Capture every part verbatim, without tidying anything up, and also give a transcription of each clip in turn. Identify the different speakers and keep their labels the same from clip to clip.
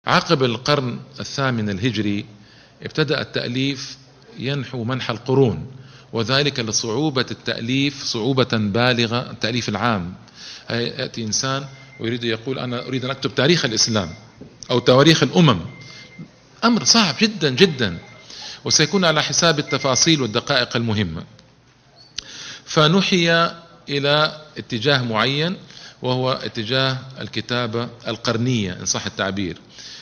Speaker 1: عقب القرن الثامن الهجري ابتدأ التأليف ينحو منحى القرون، وذلك لصعوبة التأليف، صعوبة بالغة. التأليف العام، يأتي إنسان ويريد يقول أنا أريد أن أكتب تاريخ الإسلام أو تواريخ الأمم، أمر صعب جدا جدا، وسيكون على حساب التفاصيل والدقائق المهمة. فنحي إلى اتجاه معين، وهو اتجاه الكتابة القرنية إن صح التعبير.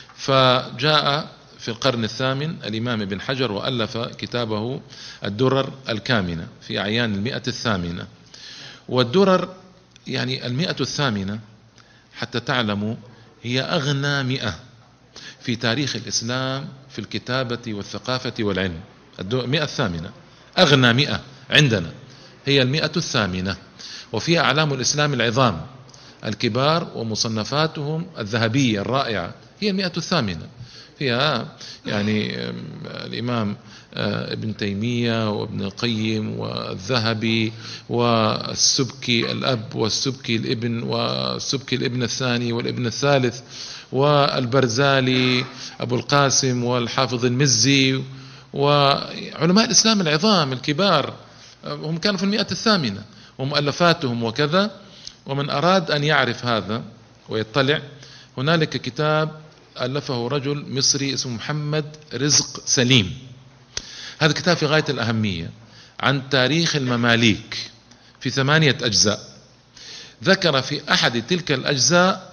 Speaker 1: فجاء في القرن الثامن الإمام ابن حجر وألف كتابه الدرر الكامنة في أعيان المئة الثامنة. والدرر يعني المئة الثامنة حتى تعلموا هي أغنى مئة في تاريخ الإسلام في الكتابة والثقافة والعلم. المئة الثامنة أغنى مئة عندنا هي المئة الثامنة، وفيها أعلام الإسلام العظام الكبار ومصنفاتهم الذهبية الرائعة، هي المئة الثامنة. فيها يعني الإمام ابن تيمية وابن القيم والذهبي والسبكي الأب والسبكي الابن والسبكي الابن الثاني والابن الثالث والبرزالي أبو القاسم والحافظ المزي وعلماء الإسلام العظام الكبار، هم كانوا في المئة الثامنة ومؤلفاتهم وكذا. ومن أراد أن يعرف هذا ويطلع، هنالك كتاب ألفه رجل مصري اسمه محمد رزق سليم. هذا كتاب في غاية الأهمية عن تاريخ المماليك في ثمانية أجزاء. ذكر في أحد تلك الأجزاء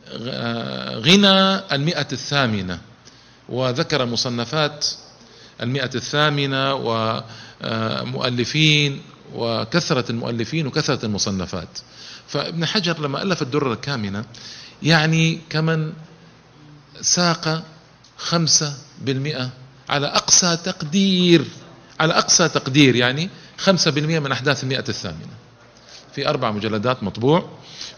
Speaker 1: غنى المئة الثامنة، وذكر مصنفات المئة الثامنة ومؤلفين وكثرة المؤلفين وكثرة المصنفات. فابن حجر لما ألف الدرر الكامنة يعني كمن ساق خمسة بالمئة على أقصى تقدير، على أقصى تقدير يعني خمسة بالمئة من أحداث المئة الثامنة في أربع مجلدات مطبوع.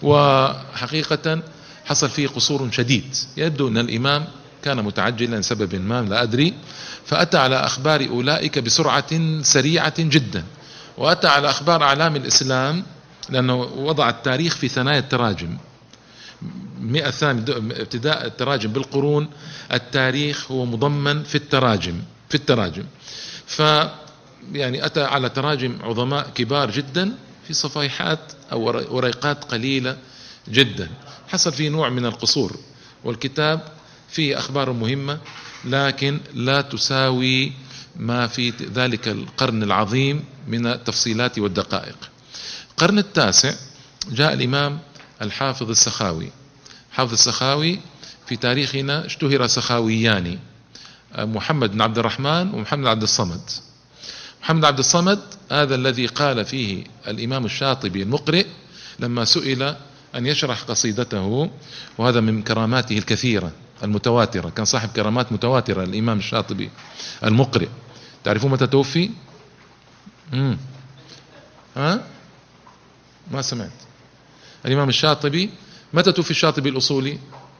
Speaker 1: وحقيقة حصل فيه قصور شديد، يبدو أن الإمام كان متعجلا لسبب ما لا أدري، فأتى على أخبار أولئك بسرعة سريعة جدا، وأتى على أخبار أعلام الإسلام لأنه وضع التاريخ في ثنايا التراجم. مئة ثانية ابتداء التراجم بالقرون، التاريخ هو مضمن في التراجم في التراجم ف يعني أتى على تراجم عظماء كبار جدا في صفيحات أو وريقات قليلة جدا. حصل فيه نوع من القصور، والكتاب فيه أخبار مهمة لكن لا تساوي ما في ذلك القرن العظيم من التفصيلات والدقائق. القرن التاسع جاء الإمام الحافظ السخاوي. حافظ السخاوي في تاريخنا اشتهر سخاويان، محمد بن عبد الرحمن ومحمد عبد الصمد. محمد عبد الصمد هذا الذي قال فيه الإمام الشاطبي المقرئ لما سئل أن يشرح قصيدته، وهذا من كراماته الكثيرة المتواترة، كان صاحب كرامات متواترة الإمام الشاطبي المقرئ. تعرفون متى توفي؟ مم. ها؟ ما سمعت. الإمام الشاطبي متى توفي الشاطبي الأصولي؟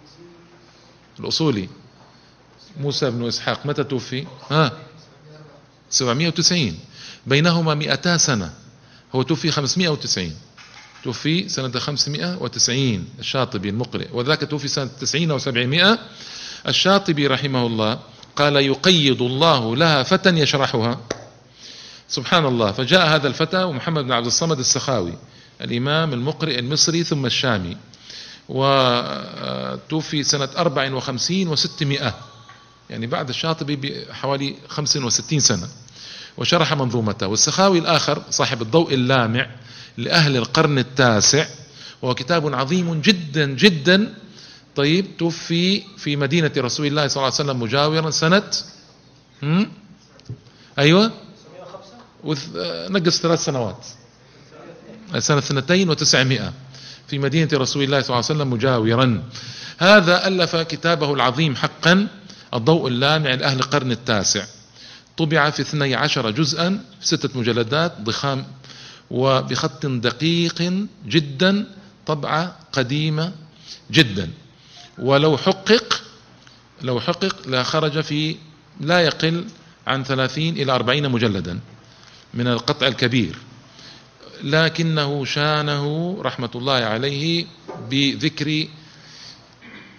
Speaker 1: الأصولي موسى بن إسحاق متى توفي؟ ها؟ سبعمائة وتسعين، بينهما مئتا سنة. هو توفي خمسمائة وتسعين، توفي سنة خمسمائة وتسعين الشاطبي المقرئ، وذاك توفي سنة تسعين وسبعمائة. الشاطبي رحمه الله قال يقيض الله لها فتى يشرحها. سبحان الله. فجاء هذا الفتى ومحمد بن عبد الصمد السخاوي الإمام المقرئ المصري ثم الشامي، وتوفي سنة أربع وخمسين وستمائة، يعني بعد الشاطبي بحوالي خمس وستين سنة، وشرح منظومته. والسخاوي الآخر صاحب الضوء اللامع لأهل القرن التاسع، وهو كتاب عظيم جدا جدا. طيب توفي في مدينة رسول الله صلى الله عليه وسلم مجاورا سنة هم؟ أيوة نقص ثلاث سنوات، سنة اثنتين وتسعمائة في مدينة رسول الله صلى الله عليه وسلم مجاورا. هذا ألف كتابه العظيم حقا الضوء اللامع لأهل القرن التاسع، طبع في اثني عشر جزءا في ستة مجلدات ضخام وبخط دقيق جدا، طبعة قديمة جدا. ولو حقق لو حقق لا خرج في لا يقل عن ثلاثين إلى أربعين مجلدا من القطع الكبير، لكنه شانه رحمة الله عليه بذكر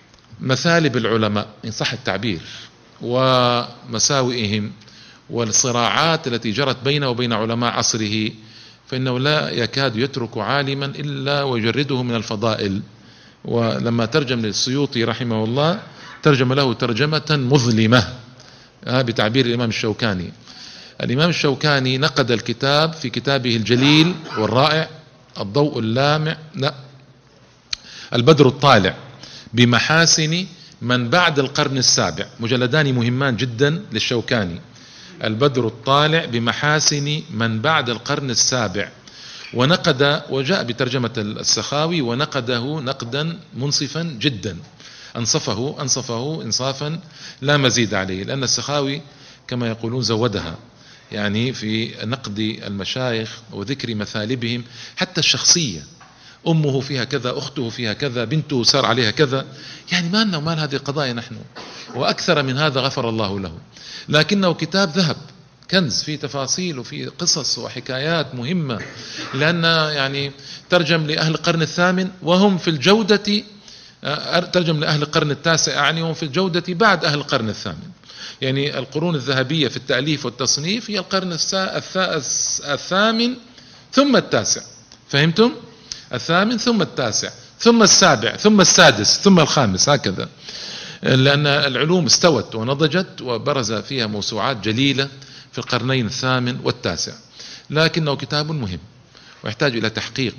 Speaker 1: مثالب العلماء إن صح التعبير ومساوئهم والصراعات التي جرت بينه وبين علماء عصره، فإنه لا يكاد يترك عالما إلا ويجرده من الفضائل. ولما ترجم للسيوطي رحمه الله ترجم له ترجمة مظلمة بتعبير الإمام الشوكاني. الإمام الشوكاني نقد الكتاب في كتابه الجليل والرائع الضوء اللامع لا البدر الطالع بمحاسن من بعد القرن السابع، مجلدان مهمان جدا للشوكاني، البدر الطالع بمحاسن من بعد القرن السابع، ونقد وجاء بترجمة السخاوي ونقده نقدا منصفا جدا، أنصفه أنصفه إنصافا لا مزيد عليه، لأن السخاوي كما يقولون زودها يعني في نقد المشايخ وذكر مثالبهم حتى الشخصية، أمه فيها كذا، أخته فيها كذا، بنته سار عليها كذا، يعني ما لنا ومال هذه القضايا نحن، وأكثر من هذا غفر الله له. لكنه كتاب ذهب كنز فيه تفاصيل وفيه قصص وحكايات مهمة، لأن يعني ترجم لأهل القرن الثامن وهم في الجودة، ترجم لأهل القرن التاسع يعني وهم في الجودة بعد أهل القرن الثامن، يعني القرون الذهبية في التأليف والتصنيف هي القرن الثامن ثم التاسع، فهمتم؟ الثامن ثم التاسع ثم السابع ثم السادس ثم الخامس، هكذا، لأن العلوم استوت ونضجت وبرز فيها موسوعات جليلة في القرنين الثامن والتاسع. لكنه كتاب مهم ويحتاج إلى تحقيق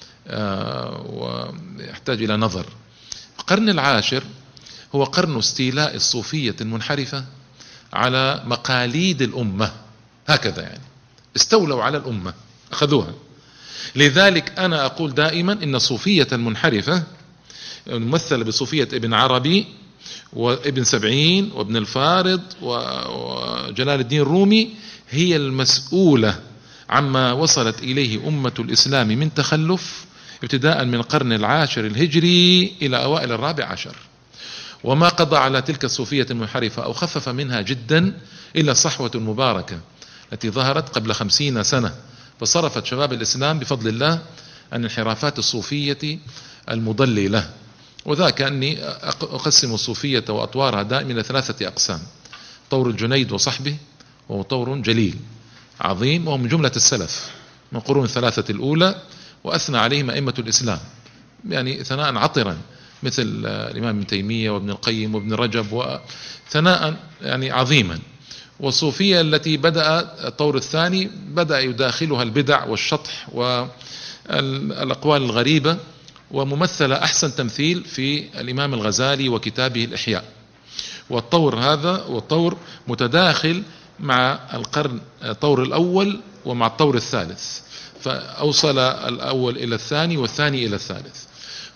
Speaker 1: ويحتاج إلى نظر. القرن العاشر هو قرن استيلاء الصوفية المنحرفة على مقاليد الأمة، هكذا يعني استولوا على الأمة أخذوها. لذلك أنا أقول دائما إن الصوفية المنحرفة الممثلة بصوفية ابن عربي وابن سبعين وابن الفارض وجلال الدين الرومي هي المسؤولة عما وصلت إليه أمة الإسلام من تخلف ابتداء من القرن العاشر الهجري إلى أوائل الرابع عشر، وما قضى على تلك الصوفية المنحرفة أو خفف منها جدا إلا الصحوة المباركة التي ظهرت قبل خمسين سنة، فصرفت شباب الإسلام بفضل الله عن انحرافات الصوفية المضللة. وذاك أني أقسم الصوفية وأطوارها دائما إلى ثلاثة أقسام: طور الجنيد وصحبه، وهو طور جليل عظيم وهو من جملة السلف من القرون الثلاثة الأولى، وأثنى عليهم أئمة الإسلام يعني ثناء عطرا مثل الإمام ابن تيمية وابن القيم وابن رجب، وثناء يعني عظيما. والصوفية التي بدأ الطور الثاني بدأ يداخلها البدع والشطح والأقوال الغريبة، وممثلة أحسن تمثيل في الإمام الغزالي وكتابه الإحياء. والطور هذا والطور متداخل مع القرن الطور الأول ومع الطور الثالث، فأوصل الأول إلى الثاني والثاني إلى الثالث،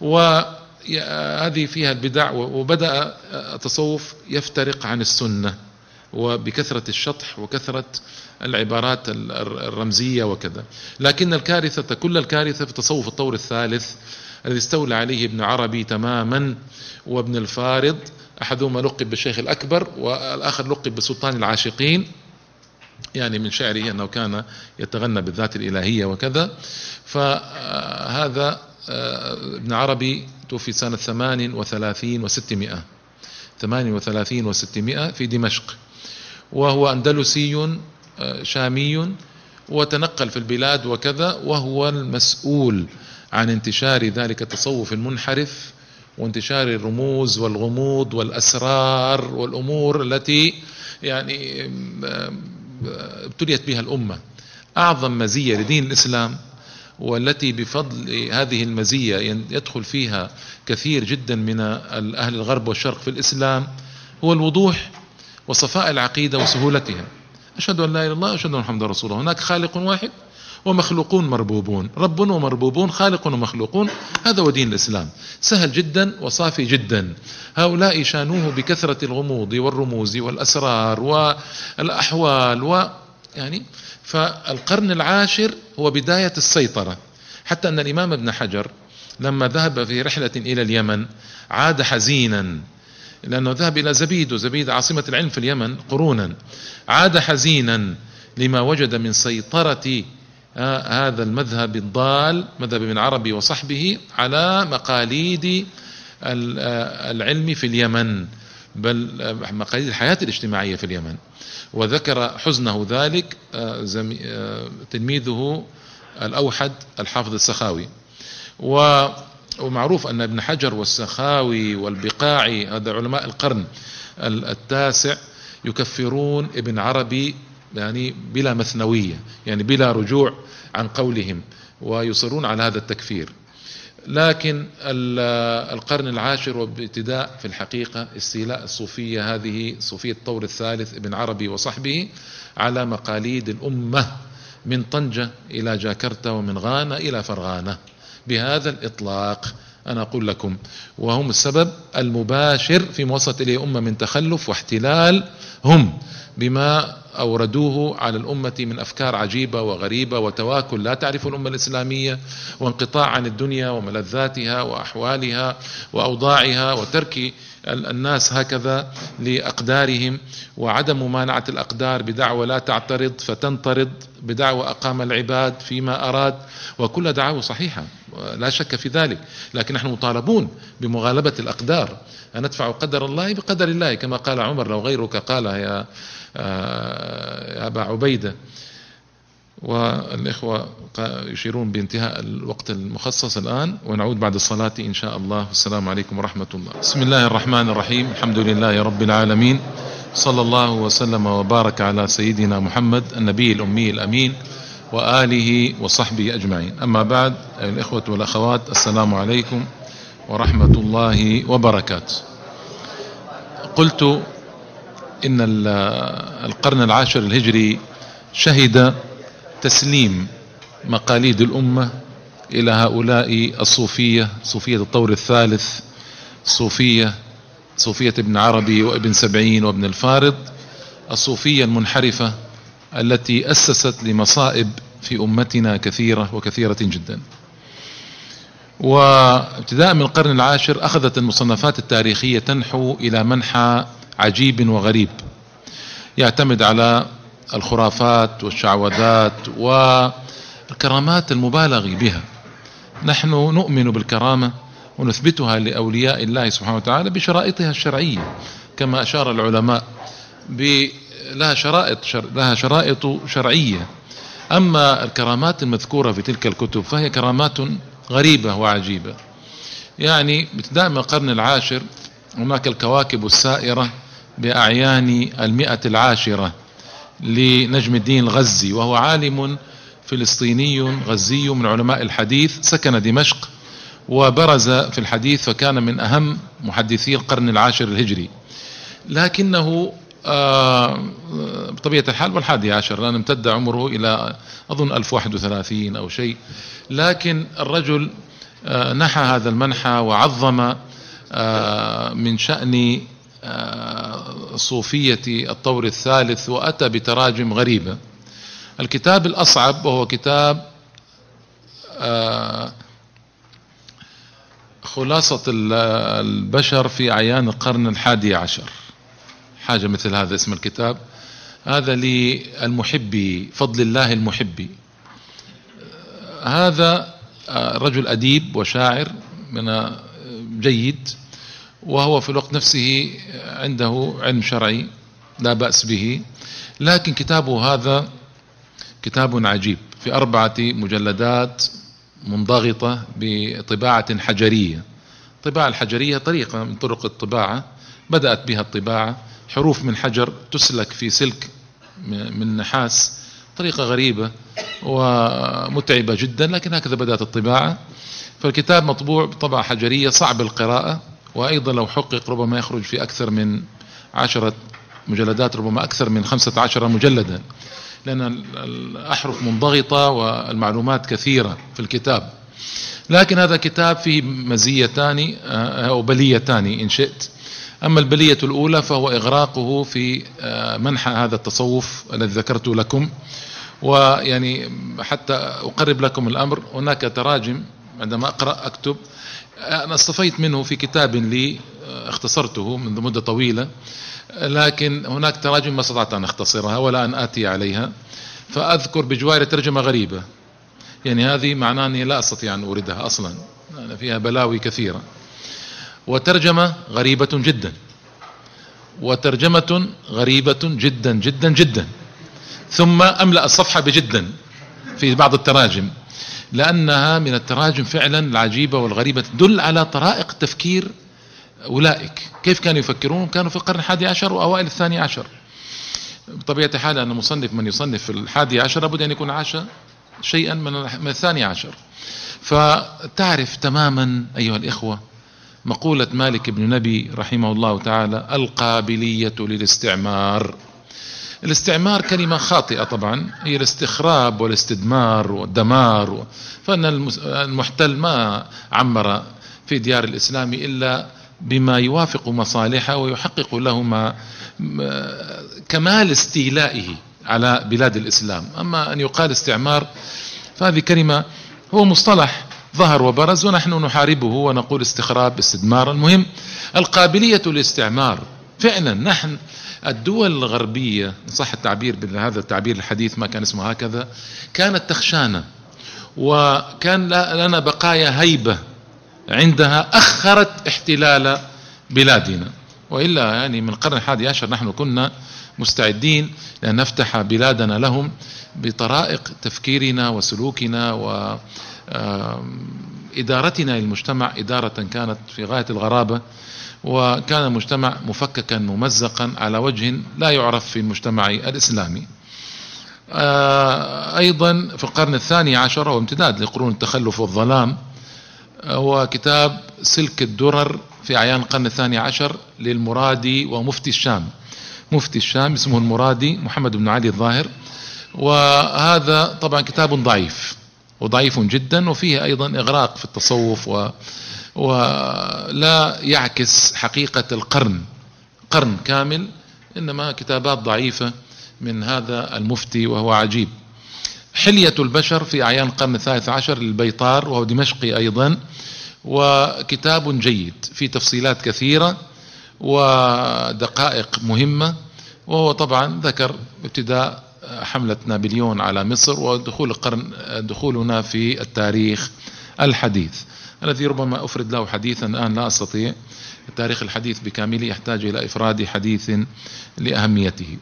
Speaker 1: وهذه فيها البدع. وبدأ التصوف يفترق عن السنة وبكثرة الشطح وكثرة العبارات الرمزية وكذا. لكن الكارثة كل الكارثة في تصوف الطور الثالث الذي استولى عليه ابن عربي تماما وابن الفارض، أحدهما لقب بالشيخ الأكبر والآخر لقب بسلطان العاشقين، يعني من شعره أنه كان يتغنى بالذات الإلهية وكذا. فهذا ابن عربي توفي سنة ثمان وثلاثين وستمائة ثمان وثلاثين وستمائة في دمشق، وهو أندلسي شامي وتنقل في البلاد وكذا، وهو المسؤول عن انتشار ذلك التصوف المنحرف وانتشار الرموز والغموض والأسرار والأمور التي يعني ابتليت بها الأمة. أعظم مزية لدين الإسلام والتي بفضل هذه المزية يدخل فيها كثير جدا من أهل الغرب والشرق في الإسلام هو الوضوح وصفاء العقيدة وسهولتها. أشهد أن لا إله إلا الله أشهد أن محمدا رسول الله. هناك خالق واحد ومخلوقون مربوبون، رب ومربوبون، خالق ومخلوقون، هذا هو دين الإسلام، سهل جدا وصافي جدا. هؤلاء شانوه بكثرة الغموض والرموز والأسرار والأحوال و يعني فالقرن العاشر هو بداية السيطرة، حتى أن الإمام ابن حجر لما ذهب في رحلة إلى اليمن عاد حزينا، لأنه ذهب إلى زبيد، وزبيد عاصمة العلم في اليمن قرونا، عاد حزينا لما وجد من سيطرة هذا المذهب الضال، مذهب ابن عربي وصحبه، على مقاليد العلمي في اليمن، بل مقاليد الحياة الاجتماعية في اليمن. وذكر حزنه ذلك تلميذه الأوحد الحافظ السخاوي. ومعروف أن ابن حجر والسخاوي والبقاعي هذا علماء القرن التاسع يكفرون ابن عربي يعني بلا مثنوية، يعني بلا رجوع عن قولهم، ويصرون على هذا التكفير. لكن القرن العاشر وابتداء في الحقيقة استيلاء الصوفية هذه، صوفية الطور الثالث ابن عربي وصحبه، على مقاليد الأمة من طنجة إلى جاكرتا ومن غانا إلى فرغانة بهذا الإطلاق. أنا أقول لكم وهم السبب المباشر في وصلت إليه أمة من تخلف واحتلال، هم بما أوردوه على الأمة من أفكار عجيبة وغريبة وتواكل لا تعرف الأمة الإسلامية، وانقطاع عن الدنيا وملذاتها وأحوالها وأوضاعها، وترك الناس هكذا لأقدارهم، وعدم ممانعة الأقدار بدعوى لا تعترض فتنطرد، بدعوى أقام العباد فيما أراد، وكل دعوة صحيحة لا شك في ذلك. لكن نحن مطالبون بمغالبة الأقدار، أن ندفع قدر الله بقدر الله، كما قال عمر لو غيرك قال يا يا أبا عبيدة. والإخوة يشيرون بانتهاء الوقت المخصص الآن، ونعود بعد الصلاة إن شاء الله. السلام عليكم ورحمة الله. بسم الله الرحمن الرحيم، الحمد لله رب العالمين، صلى الله وسلم وبارك على سيدنا محمد النبي الأمي الأمين وآله وصحبه أجمعين. أما بعد، الإخوة والأخوات، السلام عليكم ورحمة الله وبركاته. قلت إن القرن العاشر الهجري شهد تسليم مقاليد الأمة إلى هؤلاء الصوفية، صوفية الطور الثالث، صوفية صوفية ابن عربي وابن سبعين وابن الفارض، الصوفية المنحرفة التي أسست لمصائب في أمتنا كثيرة وكثيرة جدا. وابتداء من القرن العاشر أخذت المصنفات التاريخية تنحو إلى منحى عجيب وغريب، يعتمد على الخرافات والشعوذات والكرامات المبالغ بها. نحن نؤمن بالكرامة ونثبتها لأولياء الله سبحانه وتعالى بشرائطها الشرعية، كما أشار العلماء لها شرائط شر... لها شرائط شرعية. أما الكرامات المذكورة في تلك الكتب فهي كرامات غريبة وعجيبة. يعني ابتداء من القرن العاشر هناك الكواكب السائرة بأعيان المئة العاشرة لنجم الدين الغزي، وهو عالم فلسطيني غزي من علماء الحديث، سكن دمشق وبرز في الحديث، فكان من أهم محدثي القرن العاشر الهجري. لكنه بطبيعة الحال والحادي عشر، لأن امتد عمره إلى أظن ألف وواحد وثلاثين أو شيء. لكن الرجل نحى هذا المنحى وعظم من شأن صوفية الطور الثالث، وأتى بتراجم غريبة. الكتاب الأصعب وهو كتاب خلاصة البشر في أعيان القرن الحادي عشر، حاجة مثل هذا اسم الكتاب. هذا للمحبي، فضل الله المحبي. هذا رجل أديب وشاعر من جيد، وهو في الوقت نفسه عنده علم شرعي لا بأس به. لكن كتابه هذا كتاب عجيب في أربعة مجلدات منضغطة بطباعة حجرية. الطباعة الحجرية طريقة من طرق الطباعة بدأت بها الطباعة، حروف من حجر تسلك في سلك من نحاس، طريقة غريبة ومتعبة جدا، لكن هكذا بدأت الطباعة. فالكتاب مطبوع بطبعة حجرية صعب القراءة، وأيضا لو حقق ربما يخرج في أكثر من عشرة مجلدات، ربما أكثر من خمسة عشر مجلدا، لأن الأحرف منضغطة والمعلومات كثيرة في الكتاب. لكن هذا كتاب فيه مزيتان أو بليتان إن شئت. أما البلية الأولى فهو إغراقه في منحى هذا التصوف الذي ذكرت لكم. ويعني حتى أقرب لكم الأمر، هناك تراجم عندما أقرأ أكتب، أنا اصطفيت منه في كتاب لي اختصرته منذ مدة طويلة، لكن هناك تراجم ما استطعت أن أختصرها ولا أن آتي عليها، فأذكر بجوار ترجمة غريبة. يعني هذه معناه أني لا أستطيع أن أوردها أصلا، فيها بلاوي كثيرة. وترجمة غريبة جدا، وترجمة غريبة جدا جدا جدا، ثم أملأ الصفحة بجدا في بعض التراجم، لأنها من التراجم فعلا العجيبة والغريبة، تدل على طرائق تفكير أولئك، كيف كانوا يفكرون. كانوا في القرن الحادي عشر وأوائل الثاني عشر. بطبيعة الحال أن مصنف من يصنف في الحادي عشر لابد أن يكون عاش شيئا من الثاني عشر. فتعرف تماما أيها الإخوة مقولة مالك بن نبي رحمه الله تعالى: القابلية للاستعمار. الاستعمار كلمة خاطئة طبعا، هي الاستخراب والاستدمار والدمار، فإن المحتل ما عمر في ديار الإسلام إلا بما يوافق مصالحه ويحقق له ما كمال استيلائه على بلاد الإسلام. أما أن يقال استعمار فهذه كلمة، هو مصطلح ظهر وبرز ونحن نحاربه ونقول استخراب استدمار. المهم القابلية للاستعمار فعلا. نحن الدول الغربية صح التعبير بهذا التعبير الحديث، ما كان اسمه هكذا، كانت تخشانا وكان لنا بقايا هيبة عندها أخرت احتلال بلادنا، وإلا يعني من القرن الحادي عشر نحن كنا مستعدين لأن نفتح بلادنا لهم بطرائق تفكيرنا وسلوكنا وإدارتنا للمجتمع إدارة كانت في غاية الغرابة، وكان المجتمع مفككا ممزقا على وجه لا يعرف في المجتمع الإسلامي. أيضا في القرن الثاني عشر وامتداد لقرون التخلف والظلام هو كتاب سلك الدرر في أعيان القرن الثاني عشر للمرادي ومفتي الشام. مفتي الشام اسمه المرادي محمد بن علي الظاهر، وهذا طبعا كتاب ضعيف وضعيف جدا، وفيه أيضا إغراق في التصوف و ولا يعكس حقيقة القرن، قرن كامل، إنما كتابات ضعيفة من هذا المفتي وهو عجيب. حلية البشر في أعيان القرن الثالث عشر للبيطار وهو دمشقي أيضا، وكتاب جيد في تفصيلات كثيرة ودقائق مهمة، وهو طبعا ذكر ابتداء حملة نابليون على مصر ودخول القرن دخولنا في التاريخ الحديث الذي ربما أفرد له حديثا الآن لا أستطيع. التاريخ الحديث بكامله يحتاج إلى إفراد حديث لأهميته.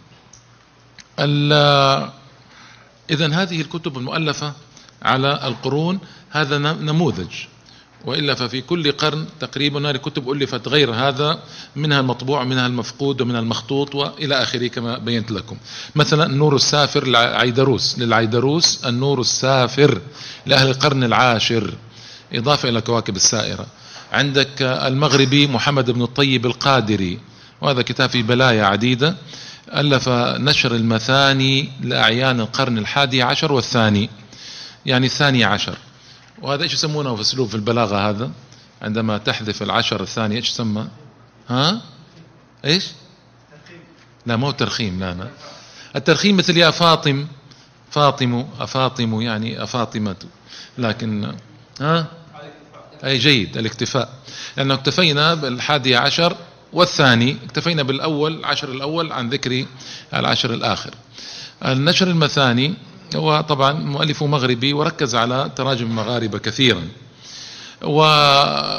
Speaker 1: إذن هذه الكتب المؤلفة على القرون هذا نموذج، وإلا ففي كل قرن تقريبا هذه الكتب ألفت غير هذا، منها المطبوع منها المفقود ومنها المخطوط وإلى آخره كما بينت لكم. مثلا النور السافر للعيدروس للعيدروس النور السافر لأهل القرن العاشر إضافة إلى كواكب السائرة. عندك المغربي محمد بن الطيب القادري، وهذا كتاب في بلايا عديدة، ألف نشر المثاني لأعيان القرن الحادي عشر والثاني، يعني الثاني عشر. وهذا ايش يسمونه في اسلوب في البلاغة هذا عندما تحذف العشر الثاني ايش يسمى؟ ها ايش؟ لا مو ترخيم، لا لا الترخيم مثل يا فاطم، فاطم أفاطم يعني أفاطمة، لكن ها أي جيد الاكتفاء، لأنه اكتفينا بالحادي عشر والثاني، اكتفينا بالأول العشر الأول عن ذكر العشر الآخر. النشر المثاني هو طبعا مؤلف مغربي وركز على تراجم المغاربة كثيرا،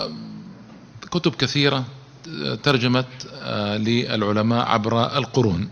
Speaker 1: وكتب كثيرة ترجمت للعلماء عبر القرون.